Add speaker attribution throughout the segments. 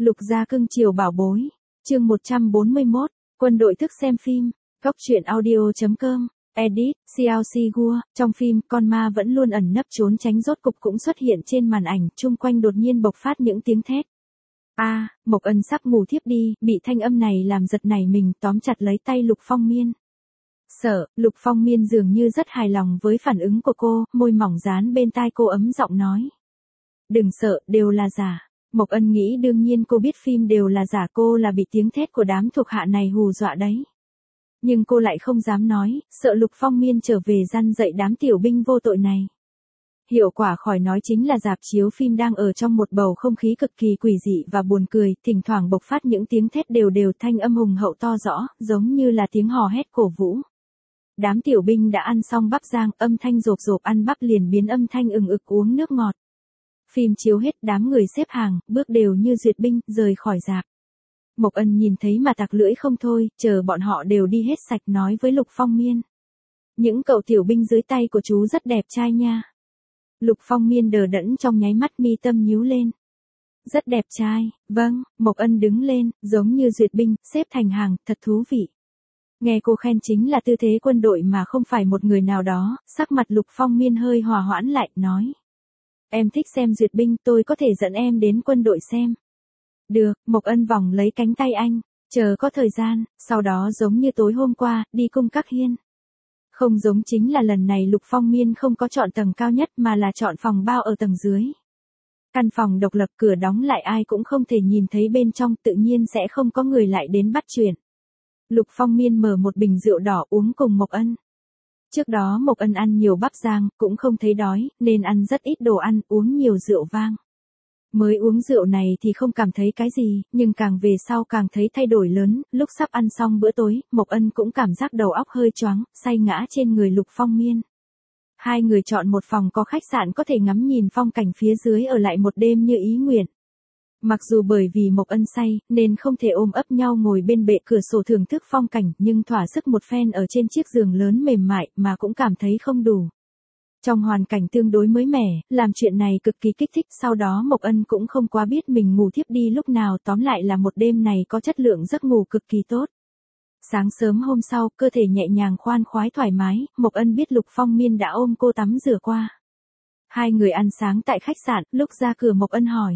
Speaker 1: Lục gia cưng chiều bảo bối. Chương 141, quân đội thức xem phim. Góc truyện audio.com. Edit, CLC Gua. Trong phim, con ma vẫn luôn ẩn nấp trốn tránh rốt cục cũng xuất hiện trên màn ảnh, chung quanh đột nhiên bộc phát những tiếng thét. Mộc Ân sắp ngủ thiếp đi, bị thanh âm này làm giật nảy mình, tóm chặt lấy tay Lục Phong Miên. Lục Phong Miên dường như rất hài lòng với phản ứng của cô, môi mỏng dán bên tai cô ấm giọng nói. Đừng sợ, đều là giả. Mộc Ân nghĩ đương nhiên cô biết phim đều là giả, cô là bị tiếng thét của đám thuộc hạ này hù dọa đấy. Nhưng cô lại không dám nói, sợ Lục Phong Miên trở về răn dạy đám tiểu binh vô tội này. Hiệu quả khỏi nói chính là rạp chiếu phim đang ở trong một bầu không khí cực kỳ quỷ dị và buồn cười, thỉnh thoảng bộc phát những tiếng thét đều thanh âm hùng hậu to rõ, giống như là tiếng hò hét cổ vũ. Đám tiểu binh đã ăn xong bắp rang, âm thanh rộp rộp ăn bắp liền biến âm thanh ừng ực uống nước ngọt. Phim chiếu hết, đám người xếp hàng, bước đều như duyệt binh, rời khỏi rạp. Mộc Ân nhìn thấy mà tặc lưỡi không thôi, chờ bọn họ đều đi hết sạch nói với Lục Phong Miên. Những cậu tiểu binh dưới tay của chú rất đẹp trai nha. Lục Phong Miên đờ đẫn trong nháy mắt, mi tâm nhíu lên. Rất đẹp trai, vâng. Mộc Ân đứng lên, giống như duyệt binh, xếp thành hàng, thật thú vị. Nghe cô khen chính là tư thế quân đội mà không phải một người nào đó, sắc mặt Lục Phong Miên hơi hòa hoãn lại, nói. Em thích xem duyệt binh, tôi có thể dẫn em đến quân đội xem. Được, Mộc Ân vòng lấy cánh tay anh, chờ có thời gian, sau đó giống như tối hôm qua, đi cung Các Hiên. Không giống chính là lần này Lục Phong Miên không có chọn tầng cao nhất mà là chọn phòng bao ở tầng dưới. Căn phòng độc lập, cửa đóng lại, ai cũng không thể nhìn thấy bên trong, tự nhiên sẽ không có người lại đến bắt chuyện. Lục Phong Miên mở một bình rượu đỏ uống cùng Mộc Ân. Trước đó Mộc Ân ăn nhiều bắp rang, cũng không thấy đói, nên ăn rất ít đồ ăn, uống nhiều rượu vang. Mới uống rượu này thì không cảm thấy cái gì, nhưng càng về sau càng thấy thay đổi lớn, lúc sắp ăn xong bữa tối, Mộc Ân cũng cảm giác đầu óc hơi choáng, say ngã trên người Lục Phong Miên. Hai người chọn một phòng có khách sạn có thể ngắm nhìn phong cảnh phía dưới, ở lại một đêm như ý nguyện. Mặc dù bởi vì Mộc Ân say, nên không thể ôm ấp nhau ngồi bên bệ cửa sổ thưởng thức phong cảnh, nhưng thỏa sức một phen ở trên chiếc giường lớn mềm mại mà cũng cảm thấy không đủ. Trong hoàn cảnh tương đối mới mẻ, làm chuyện này cực kỳ kích thích, sau đó Mộc Ân cũng không quá biết mình ngủ thiếp đi lúc nào, tóm lại là một đêm này có chất lượng giấc ngủ cực kỳ tốt. Sáng sớm hôm sau, cơ thể nhẹ nhàng khoan khoái thoải mái, Mộc Ân biết Lục Phong Miên đã ôm cô tắm rửa qua. Hai người ăn sáng tại khách sạn, lúc ra cửa Mộc Ân hỏi.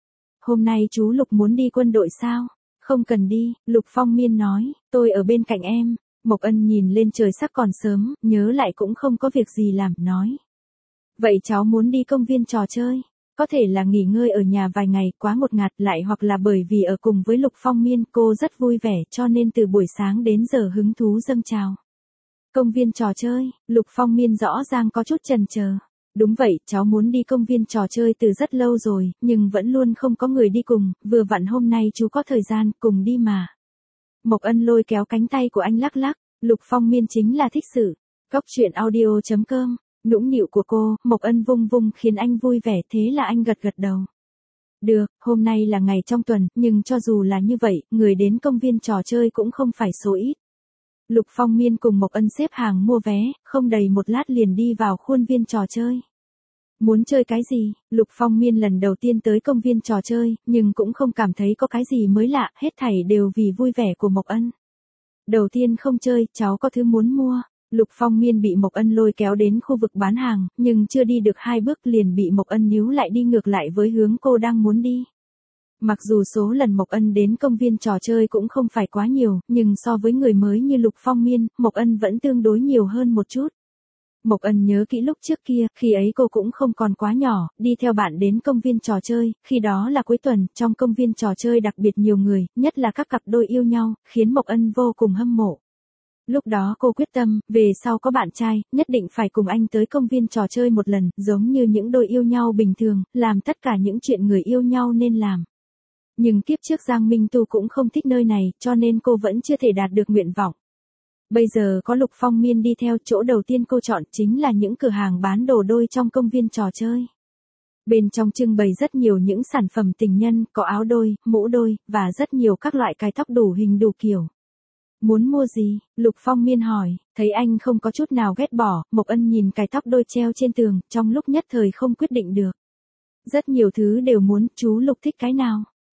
Speaker 1: Hôm nay chú Lục muốn đi quân đội sao? Không cần đi, Lục Phong Miên nói, tôi ở bên cạnh em. Mộc Ân nhìn lên trời sắc còn sớm, nhớ lại cũng không có việc gì làm, nói. Vậy cháu muốn đi công viên trò chơi. Có thể là nghỉ ngơi ở nhà vài ngày quá ngột ngạt, lại hoặc là bởi vì ở cùng với Lục Phong Miên cô rất vui vẻ cho nên từ buổi sáng đến giờ hứng thú dâng trào. Công viên trò chơi, Lục Phong Miên rõ ràng có chút chần chờ. Đúng vậy, cháu muốn đi công viên trò chơi từ rất lâu rồi, nhưng vẫn luôn không có người đi cùng, vừa vặn hôm nay chú có thời gian, cùng đi mà. Mộc Ân lôi kéo cánh tay của anh lắc lắc, Lục Phong Miên chính là thích sự. Góc truyện audio.com, nũng nịu của cô, Mộc Ân vung vung khiến anh vui vẻ, thế là anh gật gật đầu. Được, hôm nay là ngày trong tuần, nhưng cho dù là như vậy, người đến công viên trò chơi cũng không phải số ít. Lục Phong Miên cùng Mộc Ân xếp hàng mua vé, không đầy một lát liền đi vào khuôn viên trò chơi. Muốn chơi cái gì? Lục Phong Miên lần đầu tiên tới công viên trò chơi, nhưng cũng không cảm thấy có cái gì mới lạ, hết thảy đều vì vui vẻ của Mộc Ân. Đầu tiên không chơi, cháu có thứ muốn mua. Lục Phong Miên bị Mộc Ân lôi kéo đến khu vực bán hàng, nhưng chưa đi được 2 bước liền bị Mộc Ân níu lại đi ngược lại với hướng cô đang muốn đi. Mặc dù số lần Mộc Ân đến công viên trò chơi cũng không phải quá nhiều, nhưng so với người mới như Lục Phong Miên, Mộc Ân vẫn tương đối nhiều hơn một chút. Mộc Ân nhớ kỹ lúc trước kia, khi ấy cô cũng không còn quá nhỏ, đi theo bạn đến công viên trò chơi, khi đó là cuối tuần, trong công viên trò chơi đặc biệt nhiều người, nhất là các cặp đôi yêu nhau, khiến Mộc Ân vô cùng hâm mộ. Lúc đó cô quyết tâm, về sau có bạn trai, nhất định phải cùng anh tới công viên trò chơi một lần, giống như những đôi yêu nhau bình thường, làm tất cả những chuyện người yêu nhau nên làm. Nhưng kiếp trước Giang Minh Tu cũng không thích nơi này, cho nên cô vẫn chưa thể đạt được nguyện vọng. Bây giờ có Lục Phong Miên đi theo, chỗ đầu tiên cô chọn chính là những cửa hàng bán đồ đôi trong công viên trò chơi. Bên trong trưng bày rất nhiều những sản phẩm tình nhân, có áo đôi, mũ đôi, và rất nhiều các loại cái tóc đủ hình đủ kiểu. Muốn mua gì? Lục Phong Miên hỏi, thấy anh không có chút nào ghét bỏ, Mộc Ân nhìn cái tóc đôi treo trên tường, trong lúc nhất thời không quyết định được. Rất nhiều thứ đều muốn, chú Lục thích cái nào?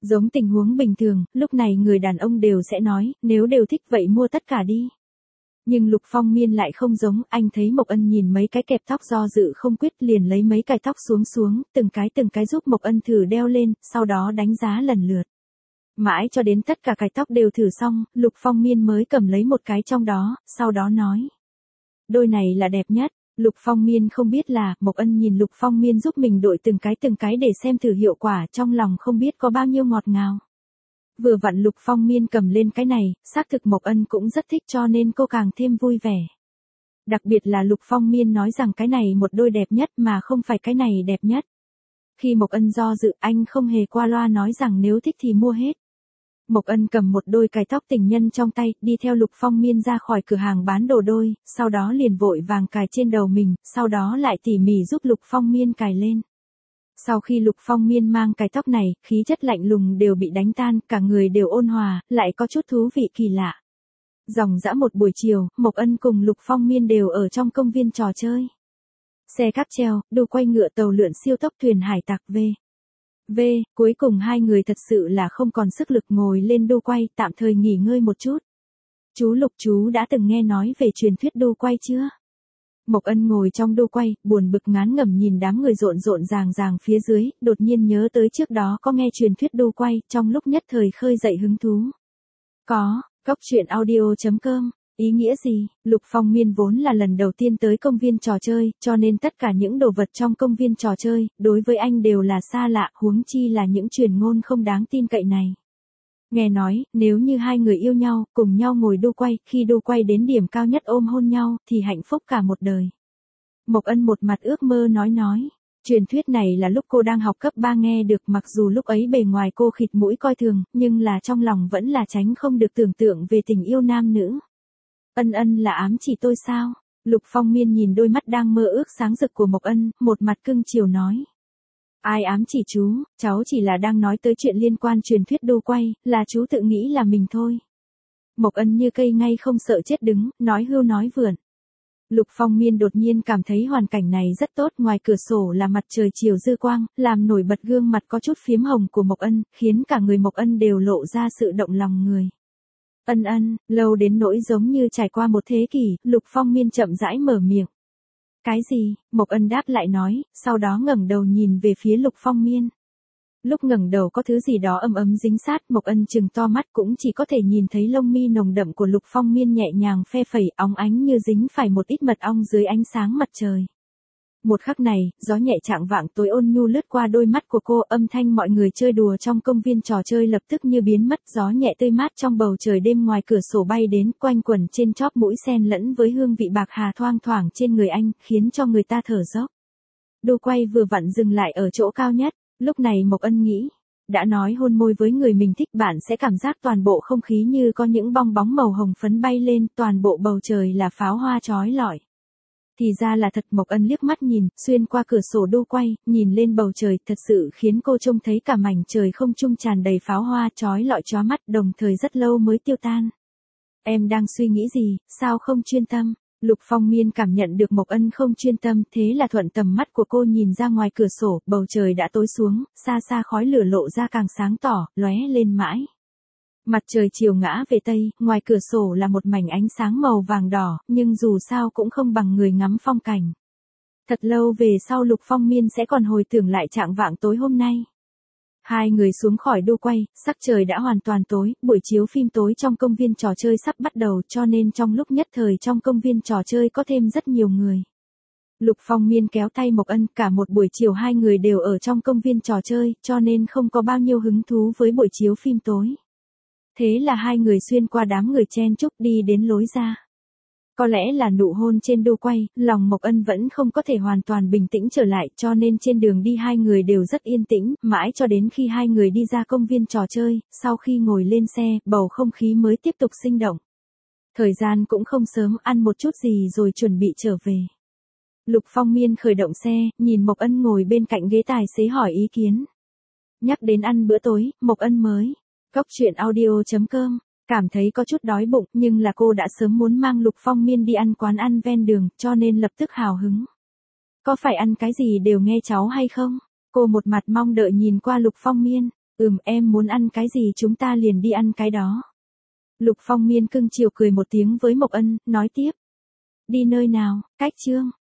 Speaker 1: Giống tình huống bình thường, lúc này người đàn ông đều sẽ nói, nếu đều thích vậy mua tất cả đi. Nhưng Lục Phong Miên lại không giống, anh thấy Mộc Ân nhìn mấy cái kẹp tóc do dự không quyết liền lấy mấy cái tóc xuống, từng cái giúp Mộc Ân thử đeo lên, sau đó đánh giá lần lượt. Mãi cho đến tất cả cái tóc đều thử xong, Lục Phong Miên mới cầm lấy một cái trong đó, sau đó nói. Đôi này là đẹp nhất. Lục Phong Miên không biết là, Mộc Ân nhìn Lục Phong Miên giúp mình đội từng cái để xem thử hiệu quả, trong lòng không biết có bao nhiêu ngọt ngào. Vừa vặn Lục Phong Miên cầm lên cái này, xác thực Mộc Ân cũng rất thích cho nên cô càng thêm vui vẻ. Đặc biệt là Lục Phong Miên nói rằng cái này một đôi đẹp nhất mà không phải cái này đẹp nhất. Khi Mộc Ân do dự, anh không hề qua loa nói rằng nếu thích thì mua hết. Mộc Ân cầm một đôi cài tóc tình nhân trong tay, đi theo Lục Phong Miên ra khỏi cửa hàng bán đồ đôi, sau đó liền vội vàng cài trên đầu mình, sau đó lại tỉ mỉ giúp Lục Phong Miên cài lên. Sau khi Lục Phong Miên mang cái tóc này, khí chất lạnh lùng đều bị đánh tan, cả người đều ôn hòa, lại có chút thú vị kỳ lạ. Dòng dã một buổi chiều, Mộc Ân cùng Lục Phong Miên đều ở trong công viên trò chơi. Xe cáp treo, đu quay ngựa tàu lượn siêu tốc thuyền hải tặc cuối cùng hai người thật sự là không còn sức lực ngồi lên đu quay, tạm thời nghỉ ngơi một chút. Chú Lục chú đã từng nghe nói về truyền thuyết đu quay chưa? Mộc Ân ngồi trong đu quay, buồn bực ngán ngẩm nhìn đám người rộn ràng phía dưới, đột nhiên nhớ tới trước đó có nghe truyền thuyết đu quay, trong lúc nhất thời khơi dậy hứng thú. Có, coctruyện.audio.com. Ý nghĩa gì? Lục Phong Miên vốn là lần đầu tiên tới công viên trò chơi, cho nên tất cả những đồ vật trong công viên trò chơi, đối với anh đều là xa lạ, huống chi là những truyền ngôn không đáng tin cậy này. Nghe nói, nếu như hai người yêu nhau, cùng nhau ngồi đu quay, khi đu quay đến điểm cao nhất ôm hôn nhau, thì hạnh phúc cả một đời. Mộc Ân một mặt ước mơ nói. Truyền thuyết này là lúc cô đang học cấp 3 nghe được, mặc dù lúc ấy bề ngoài cô khịt mũi coi thường, nhưng là trong lòng vẫn là tránh không được tưởng tượng về tình yêu nam nữ. Ân là ám chỉ tôi sao? Lục Phong Miên nhìn đôi mắt đang mơ ước sáng rực của Mộc Ân, một mặt cưng chiều nói. Ai ám chỉ chú, cháu chỉ là đang nói tới chuyện liên quan truyền thuyết đu quay, là chú tự nghĩ là mình thôi. Mộc Ân như cây ngay không sợ chết đứng, nói hưu nói vượn. Lục Phong Miên đột nhiên cảm thấy hoàn cảnh này rất tốt, ngoài cửa sổ là mặt trời chiều dư quang, làm nổi bật gương mặt có chút phiếm hồng của Mộc Ân, khiến cả người Mộc Ân đều lộ ra sự động lòng người. Ân, lâu đến nỗi giống như trải qua một thế kỷ, Lục Phong Miên chậm rãi mở miệng. Cái gì? Mộc Ân đáp lại nói, sau đó ngẩng đầu nhìn về phía Lục Phong Miên. Lúc ngẩng đầu có thứ gì đó ấm ấm dính sát, Mộc Ân trừng to mắt cũng chỉ có thể nhìn thấy lông mi nồng đậm của Lục Phong Miên nhẹ nhàng phe phẩy, óng ánh như dính phải một ít mật ong dưới ánh sáng mặt trời. Một khắc này, gió nhẹ chạng vạng tối ôn nhu lướt qua đôi mắt của cô, âm thanh mọi người chơi đùa trong công viên trò chơi lập tức như biến mất, gió nhẹ tươi mát trong bầu trời đêm ngoài cửa sổ bay đến, quanh quẩn trên chóp mũi xen lẫn với hương vị bạc hà thoang thoảng trên người anh, khiến cho người ta thở dốc. Đu quay vừa vặn dừng lại ở chỗ cao nhất, lúc này Mộc Ân nghĩ, đã nói hôn môi với người mình thích bạn sẽ cảm giác toàn bộ không khí như có những bong bóng màu hồng phấn bay lên, toàn bộ bầu trời là pháo hoa chói lọi. Thì ra là thật. Mộc Ân liếc mắt nhìn, xuyên qua cửa sổ đu quay, nhìn lên bầu trời, thật sự khiến cô trông thấy cả mảnh trời không trung tràn đầy pháo hoa chói lọi chóa mắt, đồng thời rất lâu mới tiêu tan. Em đang suy nghĩ gì, sao không chuyên tâm? Lục Phong Miên cảm nhận được Mộc Ân không chuyên tâm, thế là thuận tầm mắt của cô nhìn ra ngoài cửa sổ, bầu trời đã tối xuống, xa xa khói lửa lộ ra càng sáng tỏ, lóe lên mãi. Mặt trời chiều ngã về tây, ngoài cửa sổ là một mảnh ánh sáng màu vàng đỏ, nhưng dù sao cũng không bằng người ngắm phong cảnh. Thật lâu về sau Lục Phong Miên sẽ còn hồi tưởng lại trạng vạng tối hôm nay. Hai người xuống khỏi đu quay, sắc trời đã hoàn toàn tối, buổi chiếu phim tối trong công viên trò chơi sắp bắt đầu, cho nên trong lúc nhất thời trong công viên trò chơi có thêm rất nhiều người. Lục Phong Miên kéo tay Mộc Ân, cả một buổi chiều hai người đều ở trong công viên trò chơi, cho nên không có bao nhiêu hứng thú với buổi chiếu phim tối. Thế là hai người xuyên qua đám người chen chúc đi đến lối ra. Có lẽ là nụ hôn trên đu quay, lòng Mộc Ân vẫn không có thể hoàn toàn bình tĩnh trở lại, cho nên trên đường đi hai người đều rất yên tĩnh, mãi cho đến khi hai người đi ra công viên trò chơi, sau khi ngồi lên xe, bầu không khí mới tiếp tục sinh động. Thời gian cũng không sớm, ăn một chút gì rồi chuẩn bị trở về. Lục Phong Miên khởi động xe, nhìn Mộc Ân ngồi bên cạnh ghế tài xế hỏi ý kiến. Nhắc đến ăn bữa tối, Mộc Ân mới coctruyện.audio.com cảm thấy có chút đói bụng, nhưng là cô đã sớm muốn mang Lục Phong Miên đi ăn quán ăn ven đường, cho nên lập tức hào hứng. Có phải ăn cái gì đều nghe cháu hay không? Cô một mặt mong đợi nhìn qua Lục Phong Miên. Em muốn ăn cái gì chúng ta liền đi ăn cái đó. Lục Phong Miên cưng chiều cười một tiếng với Mộc Ân, nói tiếp. Đi nơi nào, Cách Trương?